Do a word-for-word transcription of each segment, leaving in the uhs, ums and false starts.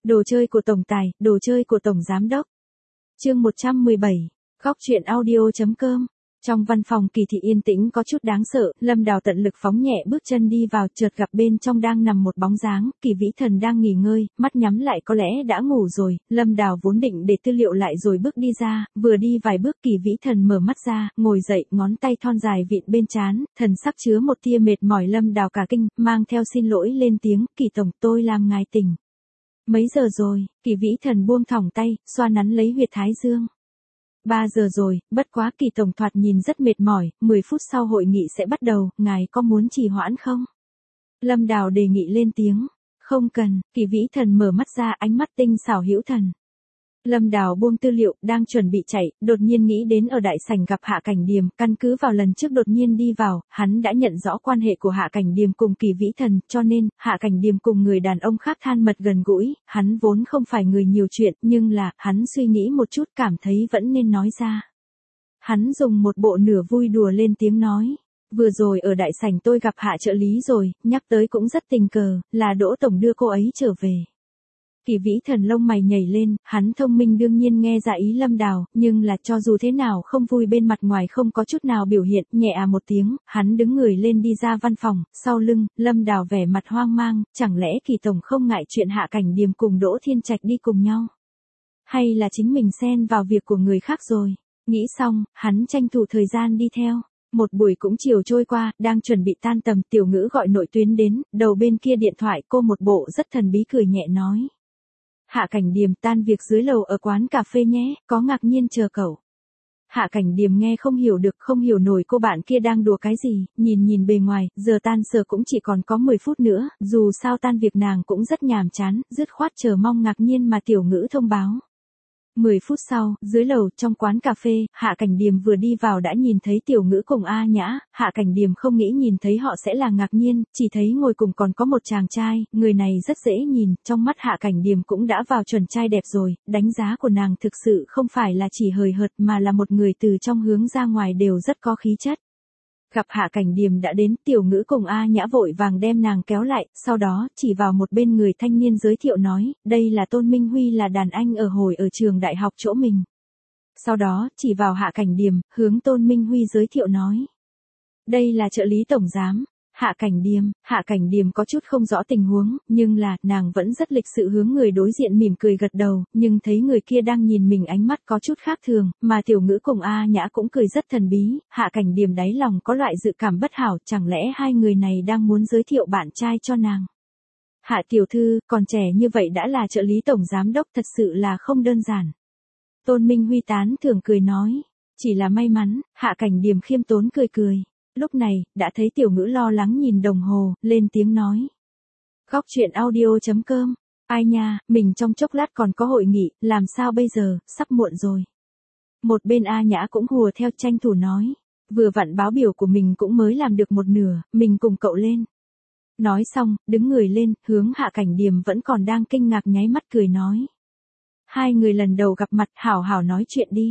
Đồ chơi của tổng tài, đồ chơi của tổng giám đốc. Chương một trăm mười bảy, góc truyện audio.com. Trong văn phòng Kỳ Thị yên tĩnh có chút đáng sợ, Lâm Đào tận lực phóng nhẹ bước chân đi vào, chợt gặp bên trong đang nằm một bóng dáng, Kỳ Vĩ Thần đang nghỉ ngơi, mắt nhắm lại có lẽ đã ngủ rồi. Lâm Đào vốn định để tư liệu lại rồi bước đi ra, vừa đi vài bước Kỳ Vĩ Thần mở mắt ra, ngồi dậy, ngón tay thon dài vịn bên trán, thần sắc chứa một tia mệt mỏi. Lâm Đào cả kinh, mang theo xin lỗi lên tiếng, Kỳ tổng, tôi làm ngài tỉnh. Mấy giờ rồi? Kỳ Vĩ Thần buông thõng tay, xoa nắn lấy huyệt thái dương. Ba giờ rồi, bất quá Kỳ tổng thoạt nhìn rất mệt mỏi, mười phút sau hội nghị sẽ bắt đầu, ngài có muốn trì hoãn không? Lâm Đào đề nghị lên tiếng. Không cần. Kỳ Vĩ Thần mở mắt ra, ánh mắt tinh xảo hữu thần. Lâm Đào buông tư liệu, đang chuẩn bị chạy, đột nhiên nghĩ đến ở đại sảnh gặp Hạ Cảnh Điềm, căn cứ vào lần trước đột nhiên đi vào, hắn đã nhận rõ quan hệ của Hạ Cảnh Điềm cùng Kỳ Vĩ Thần, cho nên, Hạ Cảnh Điềm cùng người đàn ông khác thân mật gần gũi, hắn vốn không phải người nhiều chuyện, nhưng là, hắn suy nghĩ một chút cảm thấy vẫn nên nói ra. Hắn dùng một bộ nửa vui đùa lên tiếng nói. Vừa rồi ở đại sảnh tôi gặp Hạ trợ lý rồi, nhắc tới cũng rất tình cờ, là Đỗ tổng đưa cô ấy trở về. Kỳ Vĩ Thần lông mày nhảy lên, hắn thông minh đương nhiên nghe ra ý Lâm Đào, nhưng là cho dù thế nào không vui bên mặt ngoài không có chút nào biểu hiện, nhẹ à một tiếng, hắn đứng người lên đi ra văn phòng, sau lưng, Lâm Đào vẻ mặt hoang mang, chẳng lẽ Kỳ tổng không ngại chuyện Hạ Cảnh Điềm cùng Đỗ Thiên Trạch đi cùng nhau? Hay là chính mình xen vào việc của người khác rồi? Nghĩ xong, hắn tranh thủ thời gian đi theo. Một buổi cũng chiều trôi qua, đang chuẩn bị tan tầm, Tiểu Ngữ gọi nội tuyến đến, đầu bên kia điện thoại cô một bộ rất thần bí cười nhẹ nói. Hạ Cảnh Điềm tan việc dưới lầu ở quán cà phê nhé, có ngạc nhiên chờ cậu. Hạ Cảnh Điềm nghe không hiểu được, không hiểu nổi cô bạn kia đang đùa cái gì, nhìn nhìn bề ngoài, giờ tan sở cũng chỉ còn có mười phút nữa, dù sao tan việc nàng cũng rất nhàm chán, dứt khoát chờ mong ngạc nhiên mà Tiểu Ngữ thông báo. mười phút sau, dưới lầu, trong quán cà phê, Hạ Cảnh Điềm vừa đi vào đã nhìn thấy Tiểu Ngữ cùng A Nhã, Hạ Cảnh Điềm không nghĩ nhìn thấy họ sẽ là ngạc nhiên, chỉ thấy ngồi cùng còn có một chàng trai, người này rất dễ nhìn, trong mắt Hạ Cảnh Điềm cũng đã vào chuẩn trai đẹp rồi, đánh giá của nàng thực sự không phải là chỉ hời hợt mà là một người từ trong hướng ra ngoài đều rất có khí chất. Gặp Hạ Cảnh Điềm đã đến, Tiểu Ngữ cùng A Nhã vội vàng đem nàng kéo lại, sau đó, chỉ vào một bên người thanh niên giới thiệu nói, đây là Tôn Minh Huy, là đàn anh ở hồi ở trường đại học chỗ mình. Sau đó, chỉ vào Hạ Cảnh Điềm, hướng Tôn Minh Huy giới thiệu nói. Đây là trợ lý tổng giám. Hạ Cảnh Điềm, Hạ Cảnh Điềm có chút không rõ tình huống, nhưng là, nàng vẫn rất lịch sự hướng người đối diện mỉm cười gật đầu, nhưng thấy người kia đang nhìn mình ánh mắt có chút khác thường, mà Tiểu Ngữ cùng A Nhã cũng cười rất thần bí, Hạ Cảnh Điềm đáy lòng có loại dự cảm bất hảo, chẳng lẽ hai người này đang muốn giới thiệu bạn trai cho nàng. Hạ tiểu thư, còn trẻ như vậy đã là trợ lý tổng giám đốc, thật sự là không đơn giản. Tôn Minh Huy tán thưởng cười nói, chỉ là may mắn. Hạ Cảnh Điềm khiêm tốn cười cười. Lúc này, đã thấy Tiểu Ngữ lo lắng nhìn đồng hồ, lên tiếng nói. Góc truyện audio.com. Ai nha, mình trong chốc lát còn có hội nghị, làm sao bây giờ, sắp muộn rồi. Một bên A Nhã cũng hùa theo tranh thủ nói. Vừa vặn báo biểu của mình cũng mới làm được một nửa, mình cùng cậu lên. Nói xong, đứng người lên, hướng Hạ Cảnh Điềm vẫn còn đang kinh ngạc nháy mắt cười nói. Hai người lần đầu gặp mặt, hảo hảo nói chuyện đi.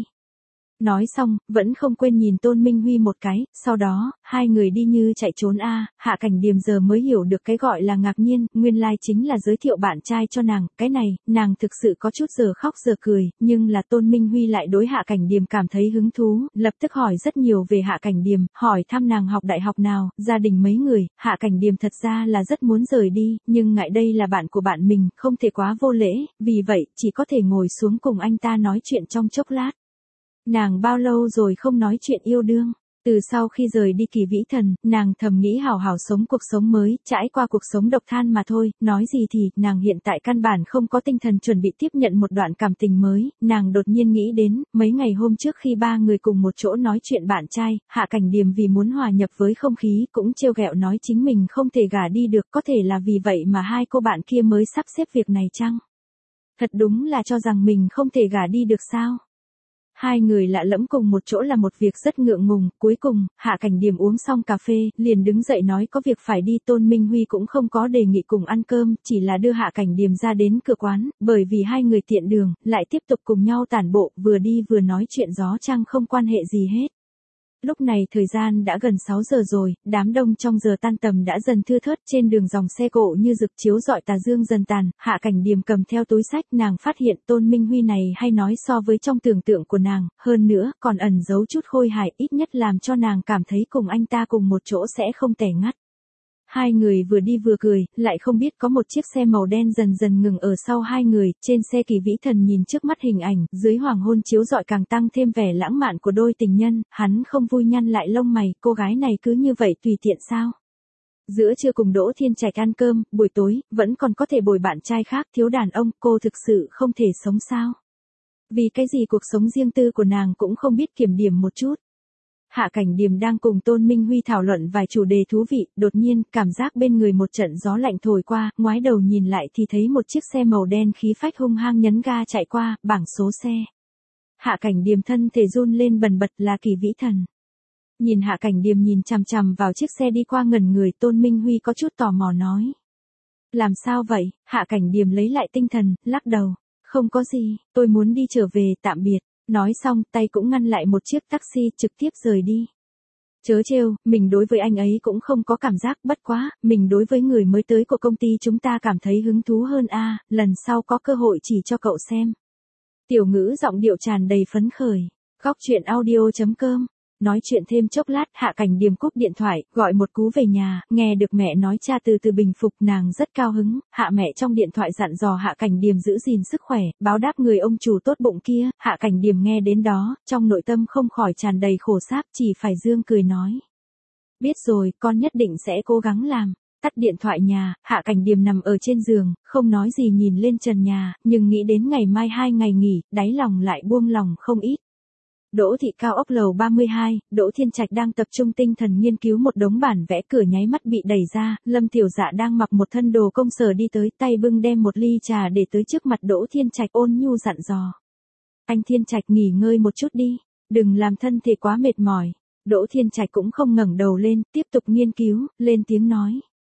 Nói xong, vẫn không quên nhìn Tôn Minh Huy một cái, sau đó, hai người đi như chạy trốn a. À, Hạ Cảnh Điềm giờ mới hiểu được cái gọi là ngạc nhiên, nguyên lai chính là giới thiệu bạn trai cho nàng, cái này, nàng thực sự có chút giờ khóc giờ cười, nhưng là Tôn Minh Huy lại đối Hạ Cảnh Điềm cảm thấy hứng thú, lập tức hỏi rất nhiều về Hạ Cảnh Điềm, hỏi thăm nàng học đại học nào, gia đình mấy người. Hạ Cảnh Điềm thật ra là rất muốn rời đi, nhưng ngại đây là bạn của bạn mình, không thể quá vô lễ, vì vậy, chỉ có thể ngồi xuống cùng anh ta nói chuyện trong chốc lát. Nàng bao lâu rồi không nói chuyện yêu đương, từ sau khi rời đi Kỳ Vĩ Thần, nàng thầm nghĩ hảo hảo sống cuộc sống mới, trải qua cuộc sống độc thân mà thôi, nói gì thì, nàng hiện tại căn bản không có tinh thần chuẩn bị tiếp nhận một đoạn cảm tình mới, nàng đột nhiên nghĩ đến, mấy ngày hôm trước khi ba người cùng một chỗ nói chuyện bạn trai, Hạ Cảnh Điềm vì muốn hòa nhập với không khí, cũng trêu ghẹo nói chính mình không thể gả đi được, có thể là vì vậy mà hai cô bạn kia mới sắp xếp việc này chăng? Thật đúng là cho rằng mình không thể gả đi được sao? Hai người lạ lẫm cùng một chỗ là một việc rất ngượng ngùng, cuối cùng, Hạ Cảnh Điềm uống xong cà phê, liền đứng dậy nói có việc phải đi. Tôn Minh Huy cũng không có đề nghị cùng ăn cơm, chỉ là đưa Hạ Cảnh Điềm ra đến cửa quán, bởi vì hai người tiện đường, lại tiếp tục cùng nhau tản bộ, vừa đi vừa nói chuyện gió chăng không quan hệ gì hết. Lúc này thời gian đã gần sáu giờ rồi, đám đông trong giờ tan tầm đã dần thưa thớt, trên đường dòng xe cộ như rực chiếu rọi tà dương dần tàn, Hạ Cảnh Điềm cầm theo túi sách, nàng phát hiện Tôn Minh Huy này hay nói so với trong tưởng tượng của nàng, hơn nữa còn ẩn giấu chút khôi hài, ít nhất làm cho nàng cảm thấy cùng anh ta cùng một chỗ sẽ không tẻ ngắt. Hai người vừa đi vừa cười, lại không biết có một chiếc xe màu đen dần dần ngừng ở sau hai người, trên xe Kỳ Vĩ Thần nhìn trước mắt hình ảnh, dưới hoàng hôn chiếu rọi càng tăng thêm vẻ lãng mạn của đôi tình nhân, hắn không vui nhăn lại lông mày, cô gái này cứ như vậy tùy tiện sao? Giữa trưa cùng Đỗ Thiên Trạch ăn cơm, buổi tối, vẫn còn có thể bồi bạn trai khác, thiếu đàn ông, cô thực sự không thể sống sao? Vì cái gì cuộc sống riêng tư của nàng cũng không biết kiểm điểm một chút? Hạ Cảnh Điềm đang cùng Tôn Minh Huy thảo luận vài chủ đề thú vị, đột nhiên, cảm giác bên người một trận gió lạnh thổi qua, ngoái đầu nhìn lại thì thấy một chiếc xe màu đen khí phách hung hăng nhấn ga chạy qua, bảng số xe. Hạ Cảnh Điềm thân thể run lên bần bật, là Kỳ Vĩ Thần. Nhìn Hạ Cảnh Điềm nhìn chằm chằm vào chiếc xe đi qua ngẩn người, Tôn Minh Huy có chút tò mò nói. Làm sao vậy? Hạ Cảnh Điềm lấy lại tinh thần, lắc đầu. Không có gì, tôi muốn đi trở về, tạm biệt. Nói xong, tay cũng ngăn lại một chiếc taxi, trực tiếp rời đi. Chớ trêu, mình đối với anh ấy cũng không có cảm giác, bất quá, mình đối với người mới tới của công ty chúng ta cảm thấy hứng thú hơn a, lần sau có cơ hội chỉ cho cậu xem. Tiểu Ngữ giọng điệu tràn đầy phấn khởi. Góc truyện audio chấm com. Nói chuyện thêm chốc lát, Hạ Cảnh Điềm cúp điện thoại, gọi một cú về nhà, nghe được mẹ nói cha từ từ bình phục, nàng rất cao hứng. Hạ mẹ trong điện thoại dặn dò Hạ Cảnh Điềm giữ gìn sức khỏe, báo đáp người ông chủ tốt bụng kia. Hạ Cảnh Điềm nghe đến đó, trong nội tâm không khỏi tràn đầy khổ sáp, chỉ phải dương cười nói. Biết rồi, con nhất định sẽ cố gắng làm. Tắt điện thoại nhà, Hạ Cảnh Điềm nằm ở trên giường, không nói gì nhìn lên trần nhà, nhưng nghĩ đến ngày mai hai ngày nghỉ, đáy lòng lại buông lòng không ít. Đỗ thị cao ốc lầu ba mươi hai, Đỗ Thiên Trạch đang tập trung tinh thần nghiên cứu một đống bản vẽ, cửa nháy mắt bị đẩy ra, Lâm Tiểu Dạ đang mặc một thân đồ công sở đi tới, tay bưng đem một ly trà để tới trước mặt Đỗ Thiên Trạch, ôn nhu dặn dò. Anh Thiên Trạch nghỉ ngơi một chút đi, đừng làm thân thể quá mệt mỏi. Đỗ Thiên Trạch cũng không ngẩng đầu lên, tiếp tục nghiên cứu, lên tiếng nói.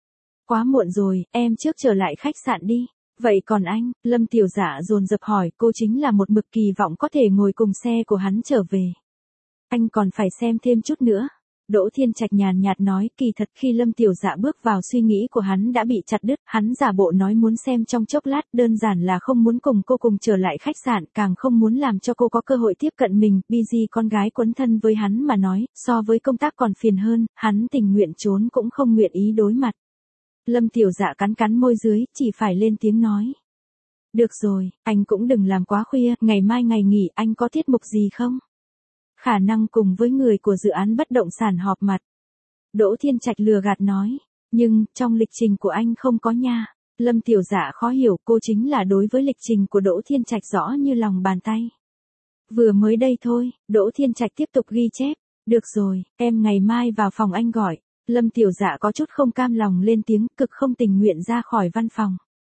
Quá muộn rồi, em trước trở lại khách sạn đi. Vậy còn anh? Lâm Tiểu Dạ dồn dập hỏi, cô chính là một mực kỳ vọng có thể ngồi cùng xe của hắn trở về. Anh còn phải xem thêm chút nữa. Đỗ Thiên Trạch nhàn nhạt nói, kỳ thật khi Lâm Tiểu Dạ bước vào suy nghĩ của hắn đã bị chặt đứt, hắn giả bộ nói muốn xem trong chốc lát, đơn giản là không muốn cùng cô cùng trở lại khách sạn, càng không muốn làm cho cô có cơ hội tiếp cận mình, busy con gái quấn thân với hắn mà nói, so với công tác còn phiền hơn, hắn tình nguyện trốn cũng không nguyện ý đối mặt. Lâm Tiểu Dạ cắn cắn môi dưới, chỉ phải lên tiếng nói. Được rồi, anh cũng đừng làm quá khuya, ngày mai ngày nghỉ, anh có tiết mục gì không? Khả năng cùng với người của dự án bất động sản họp mặt. Đỗ Thiên Trạch lừa gạt nói, nhưng, trong lịch trình của anh không có nha. Lâm Tiểu Dạ khó hiểu, cô chính là đối với lịch trình của Đỗ Thiên Trạch rõ như lòng bàn tay. Vừa mới đây thôi, Đỗ Thiên Trạch tiếp tục ghi chép, được rồi, em ngày mai vào phòng anh gọi. Lâm Tiểu Dạ có chút không cam lòng lên tiếng, cực không tình nguyện ra khỏi văn phòng.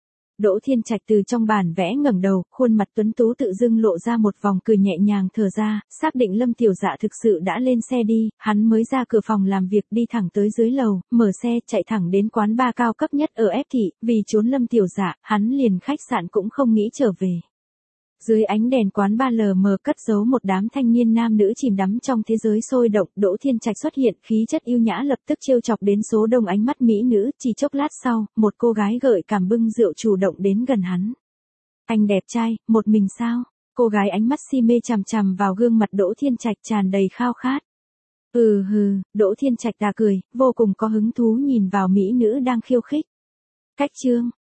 Đỗ Thiên Trạch từ trong bản vẽ ngẩng đầu, khuôn mặt tuấn tú tự dưng lộ ra một vòng cười nhẹ nhàng, thở ra, xác định Lâm Tiểu Dạ thực sự đã lên xe đi, hắn mới ra cửa phòng làm việc, đi thẳng tới dưới lầu, mở xe chạy thẳng đến quán bar cao cấp nhất ở F thị, vì trốn Lâm Tiểu Dạ, hắn liền khách sạn cũng không nghĩ trở về. Dưới ánh đèn quán bar lờ mờ cất giấu một đám thanh niên nam nữ chìm đắm trong thế giới sôi động, Đỗ Thiên Trạch xuất hiện, khí chất yêu nhã lập tức trêu chọc đến số đông ánh mắt mỹ nữ, chỉ chốc lát sau, một cô gái gợi cảm bưng rượu chủ động đến gần hắn. Anh đẹp trai, một mình sao? Cô gái ánh mắt si mê chằm chằm vào gương mặt Đỗ Thiên Trạch tràn đầy khao khát. Ừ hừ, Đỗ Thiên Trạch đà cười, vô cùng có hứng thú nhìn vào mỹ nữ đang khiêu khích. Cách chương,